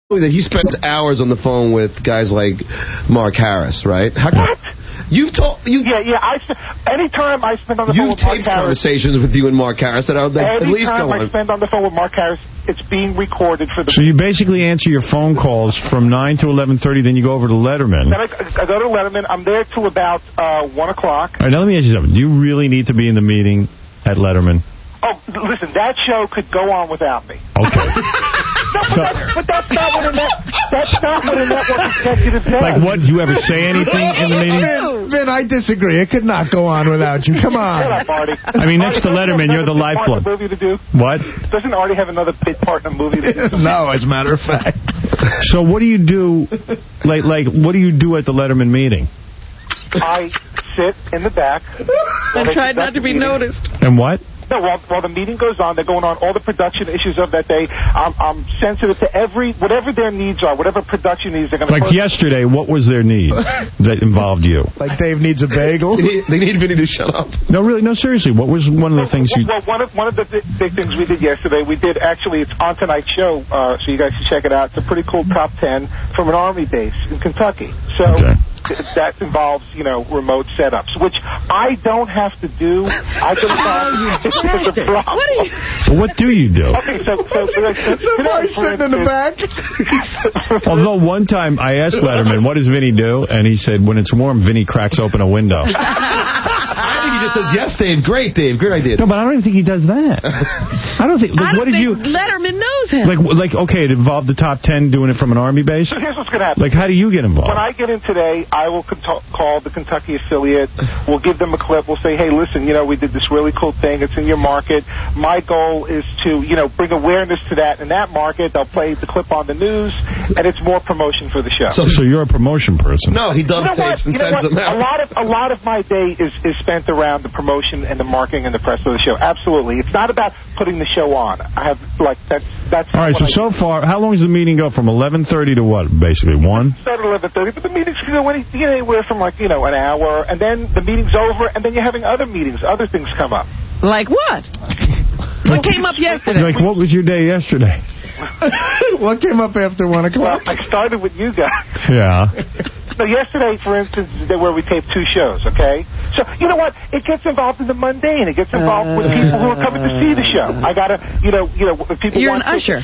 that he spends hours on the phone with guys like Mark Harris, right? What? You've told... Yeah. Anytime I spend on the phone with Mark Harris... You've taped conversations with you and Mark Harris that are at least going... Anytime I spend on the phone with Mark Harris, it's being recorded for the... So you basically answer your phone calls from 9 to 11:30, then you go over to Letterman. Then I go to Letterman. I'm there till about 1 o'clock. All right, now let me ask you something. Do you really need to be in the meeting at Letterman? Oh, listen, that show could go on without me. Okay. But that's not what a network executive does. Like what? Do you ever say anything in the meeting? Vin, I disagree. It could not go on without you. Come on. Shut up, Artie. I mean, next to Letterman, you're the lifeblood. Movie to do? What? Doesn't Artie have another bit part in a movie to do? No, as a matter of fact. So what do you do? Like, what do you do at the Letterman meeting? I sit in the back. And try not to be noticed. And what? No, while the meeting goes on, they're going on all the production issues of that day. I'm sensitive to whatever their needs are, whatever production needs they're going to Like yesterday, what was their need that involved you? Like Dave needs a bagel? They need Vinny to shut up. No, really, no, seriously. What was one of the things you... Well, one of the big things we did yesterday, it's on tonight's show, so you guys should check it out. It's a pretty cool top 10 from an Army base in Kentucky. So... Okay. That involves, remote setups, which I don't have to do. I can it's a problem. What do you do? Okay, so somebody's sitting in the back. Although one time I asked Letterman, what does Vinny do? And he said, when it's warm, Vinny cracks open a window. I think he just says, yes, Dave, great idea. No, but I don't even think he does that. I don't think... Like, Letterman knows him. Like, okay, it involved the top 10 doing it from an Army base? So here's what's going to happen. Like, how do you get involved? When I get in today, I will call the Kentucky affiliate. We'll give them a clip. We'll say, hey, listen, we did this really cool thing. It's in your market. My goal is to, bring awareness to that in that market. They'll play the clip on the news, and it's more promotion for the show. So you're a promotion person? No, he dubs tapes and sends them out. A lot of my day is spent around the promotion and the marketing and the press of the show. Absolutely. It's not about putting the show on. I have, that's all right, so far, how long does the meeting go? From 11:30 to what, basically, 1? Start at 11:30, but the meetings can go anywhere from, an hour, and then the meeting's over, and then you're having other meetings. Other things come up. Like what? What came up yesterday? Like, what was your day yesterday? What came up after 1 o'clock? Well, I started with you guys. Yeah. So yesterday, for instance, where we taped 2 shows, okay? So, you know what? It gets involved in the mundane. It gets involved with people who are coming to see the show. I got to, people You're want an usher.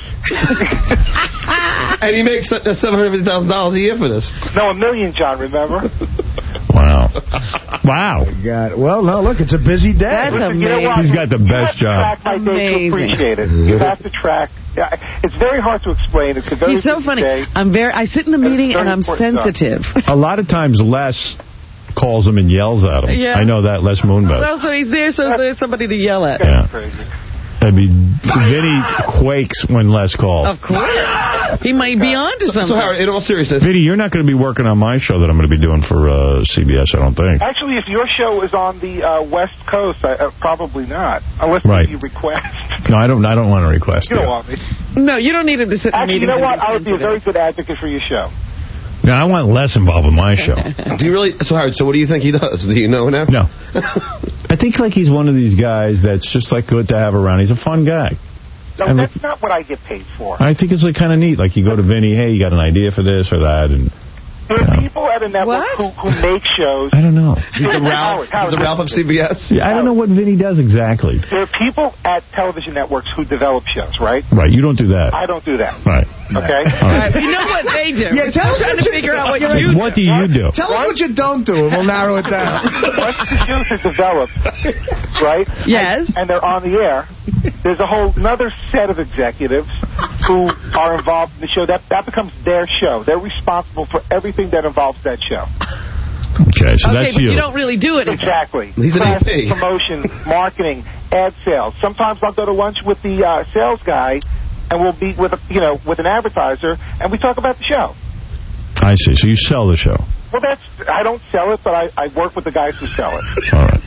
And he makes $750,000 a year for this. No, $1 million, John, remember? Wow. Wow. God. Well, no, look, it's a busy day. That's amazing. He's got the best job. Amazing. To appreciate it. You have to track. It's very hard to explain. It's a very He's so funny. day. I sit in the meeting and I'm sensitive. A lot of times Les calls him and yells at him. Yeah. I know that, Les Moonbeth. Well, so he's there, so there's somebody to yell at. Yeah. Crazy. I mean, Vinny quakes when Les calls. Of course. He might be on to something. So, Howard, in all seriousness... Vinny, you're not going to be working on my show that I'm going to be doing for CBS, I don't think. Actually, if your show is on the West Coast, probably not. Unless you request. No, I don't want to request. You don't want me. No, you don't need him to sit in the meeting. Actually, you know what? I would be a very good advocate for your show. No, I want Les involved with my show. Do you really? So, Howard, what do you think he does? Do you know now? No. I think he's one of these guys that's just good to have around. He's a fun guy. No, that's not what I get paid for. I think it's kind of neat. Like you go to Vinny, hey, you got an idea for this or that, and there are people at a network who make shows. I don't know. He's the Ralph. He's the Ralph of CBS. Yeah, I don't know what Vinny does exactly. There are people at television networks who develop shows, right? Right. You don't do that. I don't do that. Right. Okay. All right. We know what they do. Yeah, tell us trying to figure out what you do. What do you do? Tell us what you don't do, and we'll narrow it down. Once the shows are developed, right? Yes. And they're on the air, there's a whole another set of executives who are involved in the show. That becomes their show. They're responsible for everything that involves that show. Okay, so that's but you don't really do it. Exactly. He's an AP. Promotion, marketing, ad sales. Sometimes I'll go to lunch with the sales guy, and we'll be with an advertiser, and we talk about the show. I see. So you sell the show. Well, I don't sell it, but I work with the guys who sell it. All right.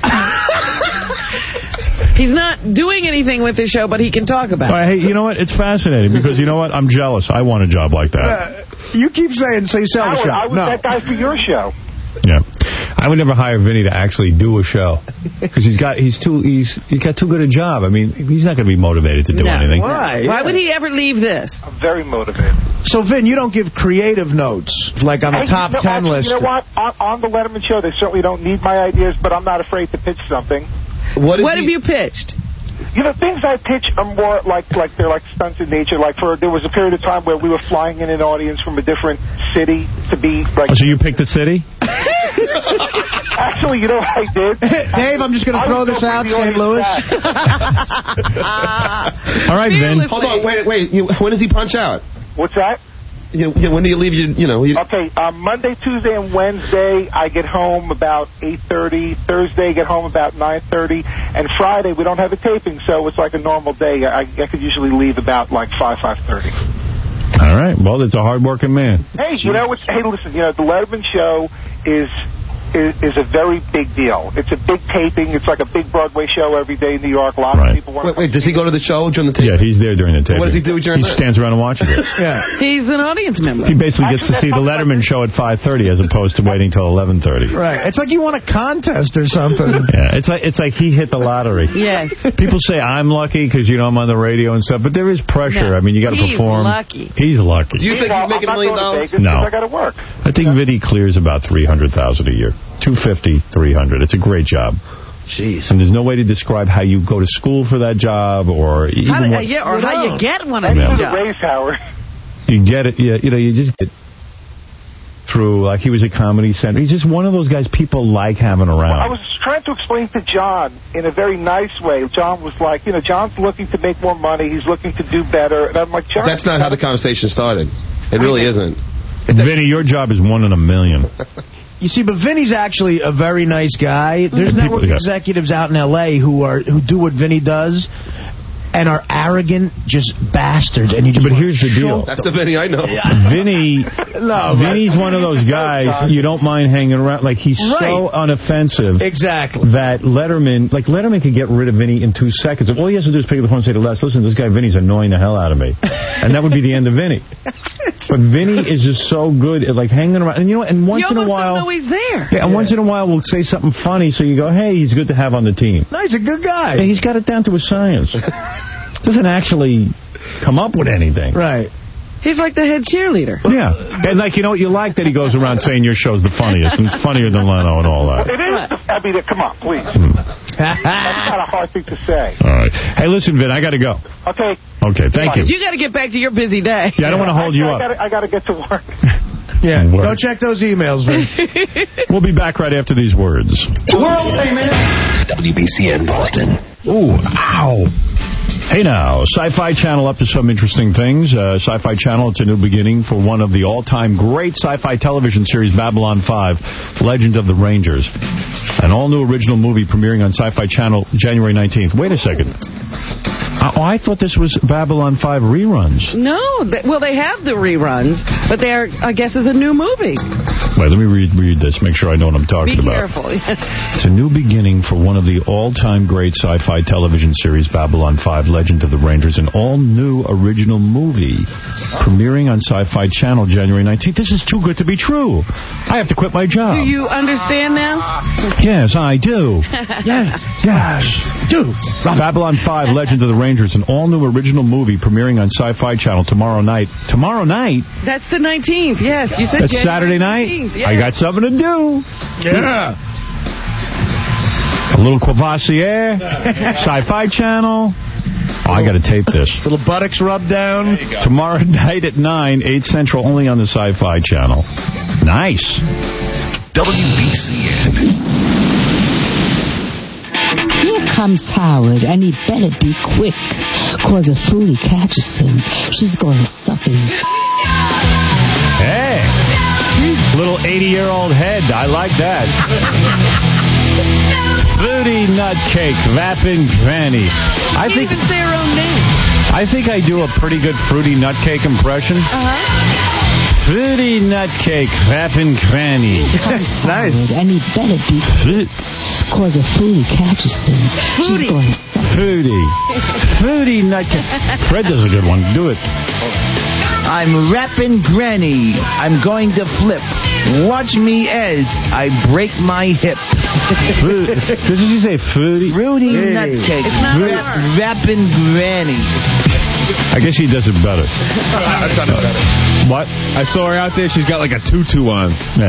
He's not doing anything with the show, but he can talk about it. Hey, you know what? It's fascinating because, you know what? I'm jealous. I want a job like that. You keep saying, so you sell the show. I was that guy for your show. Yeah. I would never hire Vinny to actually do a show because he's got too good a job. I mean, he's not going to be motivated to do anything. Why would he ever leave this? I'm very motivated. So, Vin, you don't give creative notes, like on the top 10 list. You know what? On the Letterman show, they certainly don't need my ideas, but I'm not afraid to pitch something. What have you pitched? You know, things I pitch are more like they're like stunts in nature. Like there was a period of time where we were flying in an audience from a different city to be like. Oh, so you picked the city? Actually, you know what I did? Dave, I'm just going to throw this out, St. Louis. All right, Vin. Hold on, wait. When does he punch out? What's that? When do you leave? Okay, Monday, Tuesday, and Wednesday, I get home about 8:30. Thursday, I get home about 9:30. And Friday, we don't have a taping, so it's like a normal day. I could usually leave about like 5:30. All right. Well, it's a hard-working man. Hey, listen, the Letterman show is a very big deal. It's a big taping. It's like a big Broadway show every day in New York. A lot of people want to... Wait, does he go to the show during the taping? Yeah, he's there during the taping. What does he do during He stands around and watches it. Yeah. He's an audience member. He basically gets to see the Letterman show at 5:30 as opposed to waiting till 11:30. Right. It's like you won a contest or something. Yeah, it's like he hit the lottery. Yes. People say I'm lucky because, I'm on the radio and stuff, but there is pressure. I mean, you got to perform. He's lucky. He's lucky. Do you think he's making $1 million? No. I got to work. I think Vinny clears about $300,000 a year. $250,000, $300,000. It's a great job. Jeez. And there's no way to describe how you go to school for that job or even how you get one of these jobs. Raise, Howard. You get it. You just get through, like he was a comedy center. He's just one of those guys people like having around. Well, I was trying to explain to John in a very nice way. John was like, John's looking to make more money. He's looking to do better. And I'm like, John... That's not how the conversation started. It really isn't. Vinny, your job is 1 in a million. You see, but Vinny's actually a very nice guy. There's network executives out in L.A. who do what Vinny does and are arrogant, just bastards. And but here's the deal. That's the Vinny I know. Vinny's one of those guys you don't mind hanging around. Like, he's so unoffensive. Exactly. That Letterman could get rid of Vinny in 2 seconds. All he has to do is pick up the phone and say to Les, listen, this guy Vinny's annoying the hell out of me. And that would be the end of Vinny. But Vinny is just so good at, like, hanging around. And, and once in a while... You almost don't know he's there. Yeah, and once in a while we'll say something funny, so you go, hey, he's good to have on the team. No, he's a good guy. Yeah, he's got it down to a science. Doesn't actually come up with anything. Right. He's like the head cheerleader. Yeah. And, like, you like that he goes around saying your show's the funniest, and it's funnier than Leno and all that. It is. I mean, come on, please. That's not a hard thing to say. All right. Hey, listen, Vin, I got to go. Okay. Okay, thank you. You got to get back to your busy day. Yeah, I don't want to hold you up. I got to get to work. Yeah, go check those emails, Vin. We'll be back right after these words. World famous WBCN Boston. Ooh, ow. Hey now, Sci-Fi Channel up to some interesting things. Sci-Fi Channel, it's a new beginning for one of the all-time great sci-fi television series, Babylon 5, Legend of the Rangers. An all-new original movie premiering on Sci-Fi Channel January 19th. Wait a second. I thought this was Babylon 5 reruns. No. They have the reruns, but they are, I guess, is a new movie. Wait, let me read this, make sure I know what I'm talking about. Be careful. It's a new beginning for one of the all-time great sci-fi television series, Babylon 5, Legend of the Rangers, an all-new original movie premiering on Sci-Fi Channel January 19th. This is too good to be true. I have to quit my job. Do you understand now? Yes, I do. Yes, do. Babylon 5, Legend of the Rangers, an all-new original movie premiering on Sci-Fi Channel tomorrow night. Tomorrow night? That's the 19th, yes. You said That's Saturday night? Yes. I got something to do. Yeah. A little Courvoisier, Sci-Fi Channel. Oh, I got to tape this. Little buttocks rubbed down. Tomorrow night at 9, 8 Central, only on the Sci-Fi Channel. Nice. WBCN. Here comes Howard, and he better be quick, cause if Fruity catches him, she's gonna suck his... Hey, little 80-year-old head. I like that. Fruity Nutcake, Vapid Granny. I think even say her own name. I think I do a pretty good Fruity Nutcake impression. Fruity Nutcake, Vapid Granny. Nice. And he better be quick, cause if Fruity catches him, she's gonna suck Fruity Nutcake. Fred does a good one. Do it. I'm rapping Granny. I'm going to flip. Watch me as I break my hip. Did you say Fruity? Fruity Nutcake. It's not hard. Rapping Granny. I guess he does it better. I've done it better. What? I saw her out there. She's got like a tutu on.